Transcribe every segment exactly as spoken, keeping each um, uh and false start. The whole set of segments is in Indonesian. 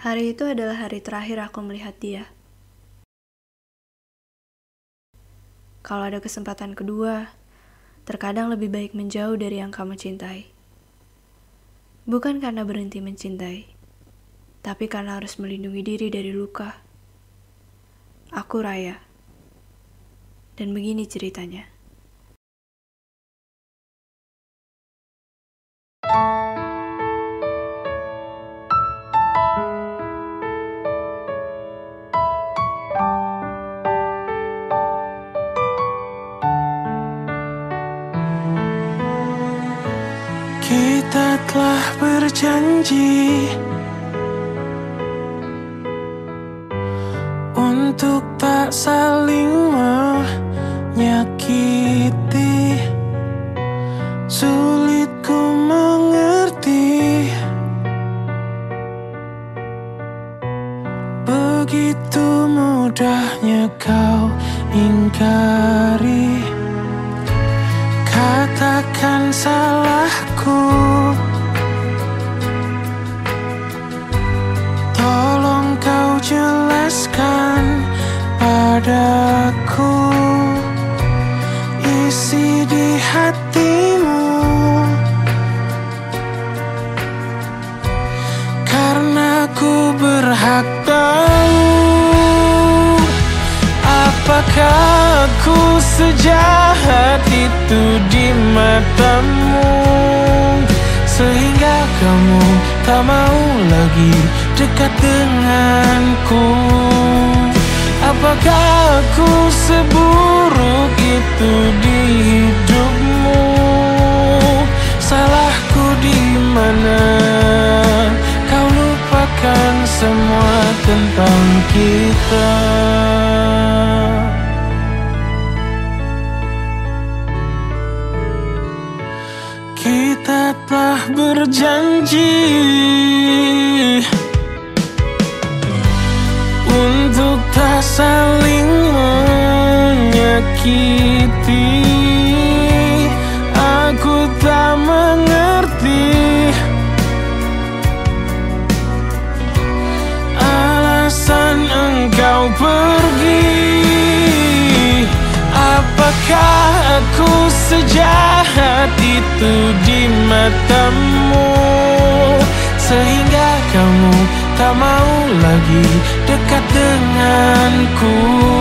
Hari itu adalah hari terakhir aku melihat dia. Kalau ada kesempatan kedua, terkadang lebih baik menjauh dari yang kamu cintai. Bukan karena berhenti mencintai, tapi karena harus melindungi diri dari luka. Aku Raya, dan begini ceritanya. Kita telah berjanji untuk tak saling menyakiti. Sulit ku mengerti, begitu mudahnya kau ingkari. Katakan salahku, tolong kau jelaskan padaku isi di hatimu, karena ku berhak tahu. Apakah aku sejahat itu di matamu, sehingga kamu tak mau lagi dekat denganku? Apakah aku seburuk itu di hidupmu? Salahku di mana? Kau lupakan semua tentang kita. Kita telah berjanji untuk tak saling menyakiti. Aku tak mengerti alasan engkau pergi. Apakah aku sejahat itu di matamu, sehingga kamu tak mau lagi dekat denganku?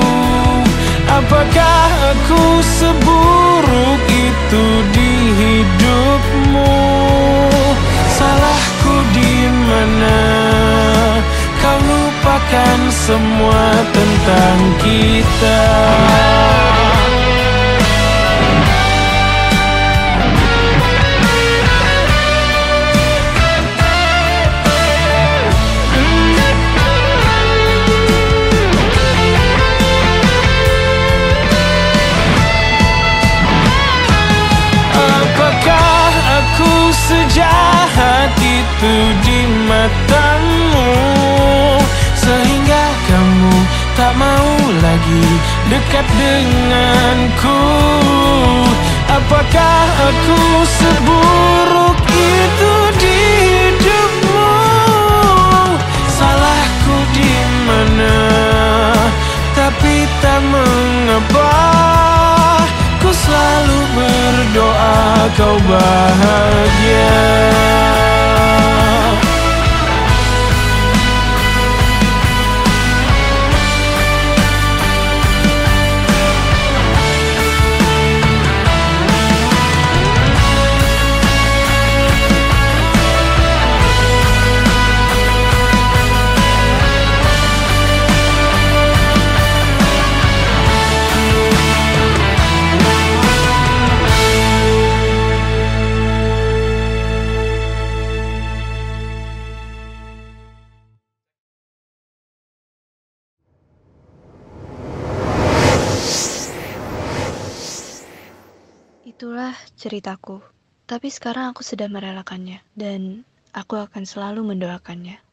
Apakah aku seburuk itu di hidupmu? Salahku di mana? Kau lupakan semua tentang kita. Sejahat itu di matamu, sehingga kamu tak mau lagi dekat denganku. Apakah aku seburuk itu di hidupmu? Salahku di mana? Tapi tak mengapa, ku selalu berdoa kau bahagia. Itulah ceritaku, tapi sekarang aku sudah merelakannya, dan aku akan selalu mendoakannya.